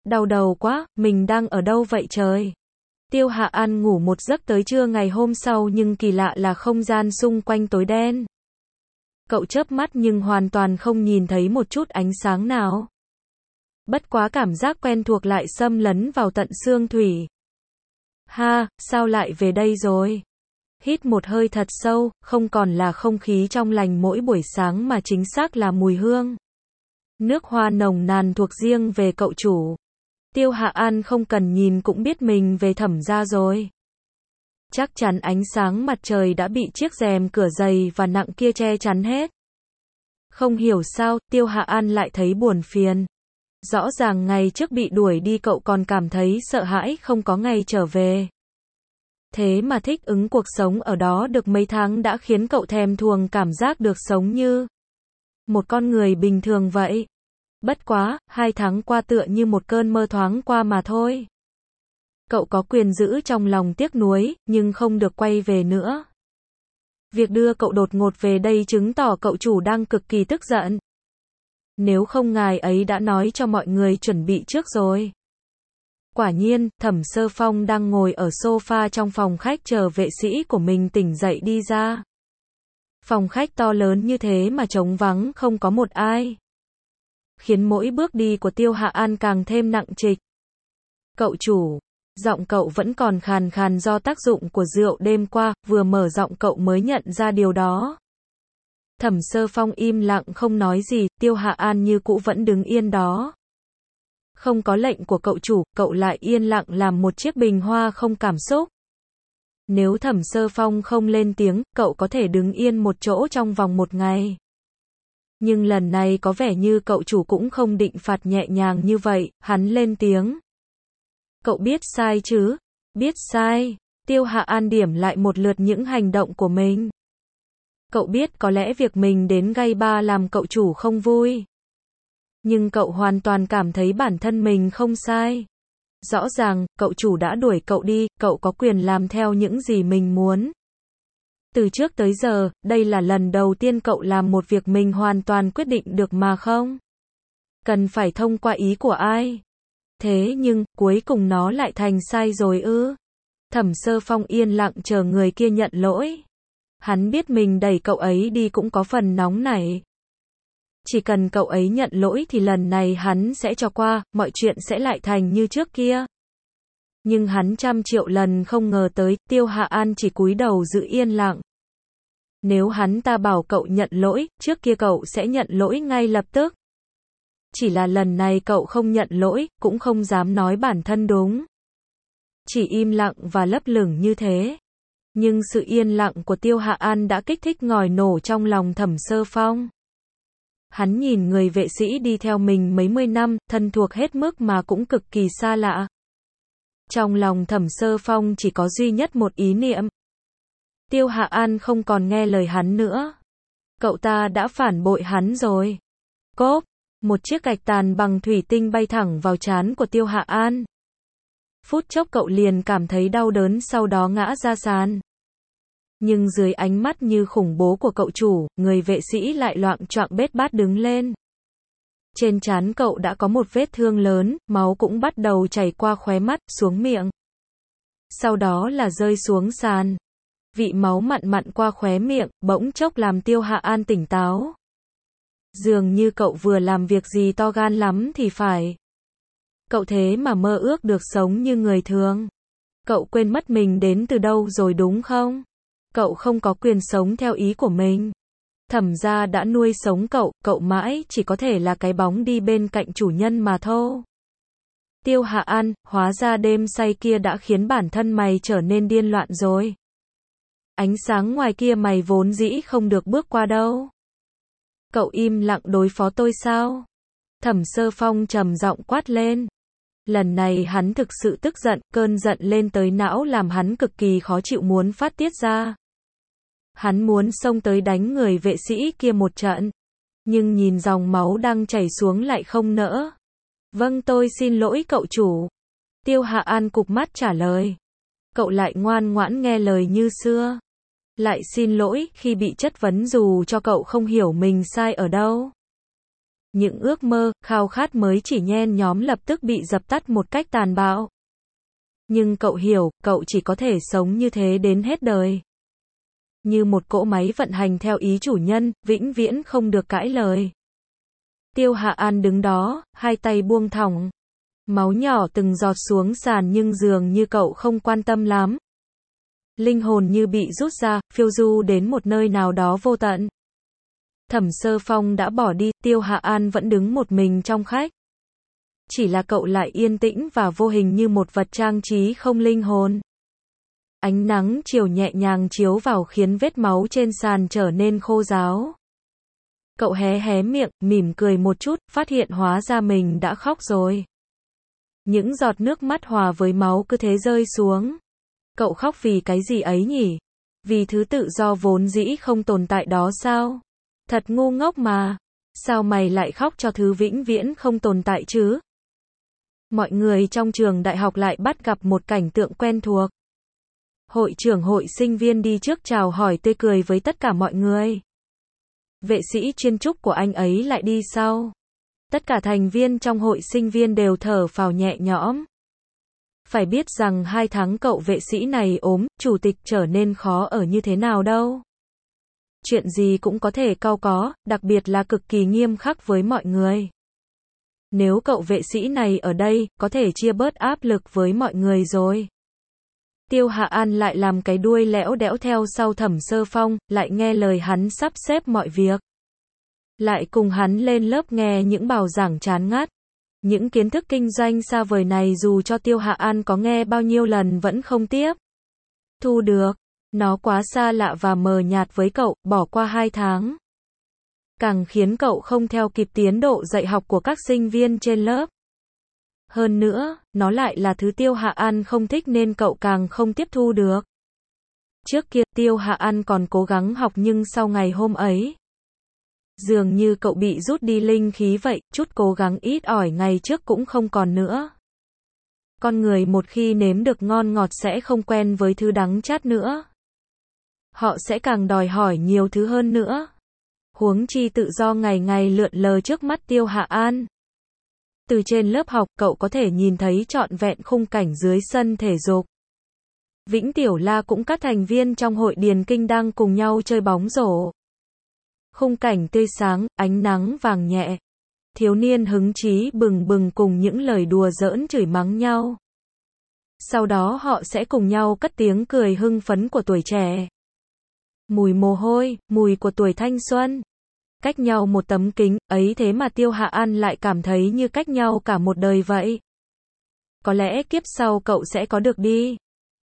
Đau đầu quá, mình đang ở đâu vậy trời? Tiêu Hạ An ngủ một giấc tới trưa ngày hôm sau nhưng kỳ lạ là không gian xung quanh tối đen. Cậu chớp mắt nhưng hoàn toàn không nhìn thấy một chút ánh sáng nào. Bất quá cảm giác quen thuộc lại xâm lấn vào tận xương thủy. Ha, sao lại về đây rồi? Hít một hơi thật sâu, không còn là không khí trong lành mỗi buổi sáng mà chính xác là mùi hương. Nước hoa nồng nàn thuộc riêng về cậu chủ. Tiêu Hạ An không cần nhìn cũng biết mình về Thẩm gia rồi. Chắc chắn ánh sáng mặt trời đã bị chiếc rèm cửa dày và nặng kia che chắn hết. Không hiểu sao, Tiêu Hạ An lại thấy buồn phiền. Rõ ràng ngày trước bị đuổi đi cậu còn cảm thấy sợ hãi không có ngày trở về. Thế mà thích ứng cuộc sống ở đó được mấy tháng đã khiến cậu thèm thuồng cảm giác được sống như một con người bình thường vậy. Bất quá, 2 tháng qua tựa như một cơn mơ thoáng qua mà thôi. Cậu có quyền giữ trong lòng tiếc nuối, nhưng không được quay về nữa. Việc đưa cậu đột ngột về đây chứng tỏ cậu chủ đang cực kỳ tức giận. Nếu không ngài ấy đã nói cho mọi người chuẩn bị trước rồi. Quả nhiên, Thẩm Sơ Phong đang ngồi ở sofa trong phòng khách chờ vệ sĩ của mình tỉnh dậy đi ra. Phòng khách to lớn như thế mà trống vắng không có một ai. Khiến mỗi bước đi của Tiêu Hạ An càng thêm nặng trịch. Cậu chủ, giọng cậu vẫn còn khàn khàn do tác dụng của rượu đêm qua, vừa mở giọng cậu mới nhận ra điều đó. Thẩm Sơ Phong im lặng không nói gì, Tiêu Hạ An như cũ vẫn đứng yên đó. Không có lệnh của cậu chủ, cậu lại yên lặng làm một chiếc bình hoa không cảm xúc. Nếu Thẩm Sơ Phong không lên tiếng, cậu có thể đứng yên một chỗ trong vòng 1 ngày. Nhưng lần này có vẻ như cậu chủ cũng không định phạt nhẹ nhàng như vậy, hắn lên tiếng. Cậu biết sai chứ? Biết sai. Tiêu Hạ An điểm lại một lượt những hành động của mình. Cậu biết có lẽ việc mình đến gây ba làm cậu chủ không vui. Nhưng cậu hoàn toàn cảm thấy bản thân mình không sai. Rõ ràng, cậu chủ đã đuổi cậu đi, cậu có quyền làm theo những gì mình muốn. Từ trước tới giờ, đây là lần đầu tiên cậu làm một việc mình hoàn toàn quyết định được mà không cần phải thông qua ý của ai. Thế nhưng, cuối cùng nó lại thành sai rồi ư? Thẩm Sơ Phong yên lặng chờ người kia nhận lỗi. Hắn biết mình đẩy cậu ấy đi cũng có phần nóng nảy. Chỉ cần cậu ấy nhận lỗi thì lần này hắn sẽ cho qua, mọi chuyện sẽ lại thành như trước kia. Nhưng hắn trăm triệu lần không ngờ tới, Tiêu Hạ An chỉ cúi đầu giữ yên lặng. Nếu hắn ta bảo cậu nhận lỗi, trước kia cậu sẽ nhận lỗi ngay lập tức. Chỉ là lần này cậu không nhận lỗi, cũng không dám nói bản thân đúng. Chỉ im lặng và lấp lửng như thế. Nhưng sự yên lặng của Tiêu Hạ An đã kích thích ngòi nổ trong lòng Thẩm Sơ Phong. Hắn nhìn người vệ sĩ đi theo mình mấy mươi năm, thân thuộc hết mức mà cũng cực kỳ xa lạ. Trong lòng Thẩm Sơ Phong chỉ có duy nhất một ý niệm. Tiêu Hạ An không còn nghe lời hắn nữa. Cậu ta đã phản bội hắn rồi. Cốp, một chiếc gạch tàn bằng thủy tinh bay thẳng vào trán của Tiêu Hạ An. Phút chốc cậu liền cảm thấy đau đớn sau đó ngã ra sàn. Nhưng dưới ánh mắt như khủng bố của cậu chủ, người vệ sĩ lại loạng choạng bết bát đứng lên. Trên trán cậu đã có một vết thương lớn, máu cũng bắt đầu chảy qua khóe mắt, xuống miệng. Sau đó là rơi xuống sàn. Vị máu mặn mặn qua khóe miệng, bỗng chốc làm Tiêu Hạ An tỉnh táo. Dường như cậu vừa làm việc gì to gan lắm thì phải. Cậu thế mà mơ ước được sống như người thường. Cậu quên mất mình đến từ đâu rồi đúng không? Cậu không có quyền sống theo ý của mình. Thẩm gia đã nuôi sống cậu, cậu mãi chỉ có thể là cái bóng đi bên cạnh chủ nhân mà thôi. Tiêu Hạ An, hóa ra đêm say kia đã khiến bản thân mày trở nên điên loạn rồi. Ánh sáng ngoài kia mày vốn dĩ không được bước qua đâu. Cậu im lặng đối phó tôi sao? Thẩm Sơ Phong trầm giọng quát lên. Lần này hắn thực sự tức giận, cơn giận lên tới não làm hắn cực kỳ khó chịu muốn phát tiết ra. Hắn muốn xông tới đánh người vệ sĩ kia một trận. Nhưng nhìn dòng máu đang chảy xuống lại không nỡ. Vâng, tôi xin lỗi cậu chủ. Tiêu Hạ An cụp mắt trả lời. Cậu lại ngoan ngoãn nghe lời như xưa. Lại xin lỗi khi bị chất vấn dù cho cậu không hiểu mình sai ở đâu. Những ước mơ, khao khát mới chỉ nhen nhóm lập tức bị dập tắt một cách tàn bạo. Nhưng cậu hiểu, cậu chỉ có thể sống như thế đến hết đời. Như một cỗ máy vận hành theo ý chủ nhân, vĩnh viễn không được cãi lời. Tiêu Hạ An đứng đó, hai tay buông thõng. Máu nhỏ từng giọt xuống sàn nhưng dường như cậu không quan tâm lắm. Linh hồn như bị rút ra, phiêu du đến một nơi nào đó vô tận. Thẩm Sơ Phong đã bỏ đi, Tiêu Hạ An vẫn đứng một mình trong khách. Chỉ là cậu lại yên tĩnh và vô hình như một vật trang trí không linh hồn. Ánh nắng chiều nhẹ nhàng chiếu vào khiến vết máu trên sàn trở nên khô ráo. Cậu hé hé miệng, mỉm cười một chút, phát hiện hóa ra mình đã khóc rồi. Những giọt nước mắt hòa với máu cứ thế rơi xuống. Cậu khóc vì cái gì ấy nhỉ? Vì thứ tự do vốn dĩ không tồn tại đó sao? Thật ngu ngốc mà. Sao mày lại khóc cho thứ vĩnh viễn không tồn tại chứ? Mọi người trong trường đại học lại bắt gặp một cảnh tượng quen thuộc. Hội trưởng hội sinh viên đi trước chào hỏi tươi cười với tất cả mọi người. Vệ sĩ chuyên trúc của anh ấy lại đi sau. Tất cả thành viên trong hội sinh viên đều thở phào nhẹ nhõm. Phải biết rằng 2 tháng cậu vệ sĩ này ốm, chủ tịch trở nên khó ở như thế nào đâu. Chuyện gì cũng có thể cau có, đặc biệt là cực kỳ nghiêm khắc với mọi người. Nếu cậu vệ sĩ này ở đây, có thể chia bớt áp lực với mọi người rồi. Tiêu Hạ An lại làm cái đuôi lẽo đẽo theo sau Thẩm Sơ Phong, lại nghe lời hắn sắp xếp mọi việc. Lại cùng hắn lên lớp nghe những bài giảng chán ngắt. Những kiến thức kinh doanh xa vời này dù cho Tiêu Hạ An có nghe bao nhiêu lần vẫn không tiếp thu được. Nó quá xa lạ và mờ nhạt với cậu, bỏ qua 2 tháng. Càng khiến cậu không theo kịp tiến độ dạy học của các sinh viên trên lớp. Hơn nữa, nó lại là thứ Tiêu Hạ An không thích nên cậu càng không tiếp thu được. Trước kia, Tiêu Hạ An còn cố gắng học nhưng sau ngày hôm ấy, dường như cậu bị rút đi linh khí vậy, chút cố gắng ít ỏi ngày trước cũng không còn nữa. Con người một khi nếm được ngon ngọt sẽ không quen với thứ đắng chát nữa. Họ sẽ càng đòi hỏi nhiều thứ hơn nữa. Huống chi tự do ngày ngày lượn lờ trước mắt Tiêu Hạ An. Từ trên lớp học, cậu có thể nhìn thấy trọn vẹn khung cảnh dưới sân thể dục. Vĩnh Tiểu La cũng các thành viên trong hội điền kinh đang cùng nhau chơi bóng rổ. Khung cảnh tươi sáng, ánh nắng vàng nhẹ. Thiếu niên hứng chí bừng bừng cùng những lời đùa giỡn chửi mắng nhau. Sau đó họ sẽ cùng nhau cất tiếng cười hưng phấn của tuổi trẻ. Mùi mồ hôi, mùi của tuổi thanh xuân. Cách nhau một tấm kính, ấy thế mà Tiêu Hạ An lại cảm thấy như cách nhau cả một đời vậy. Có lẽ kiếp sau cậu sẽ có được đi.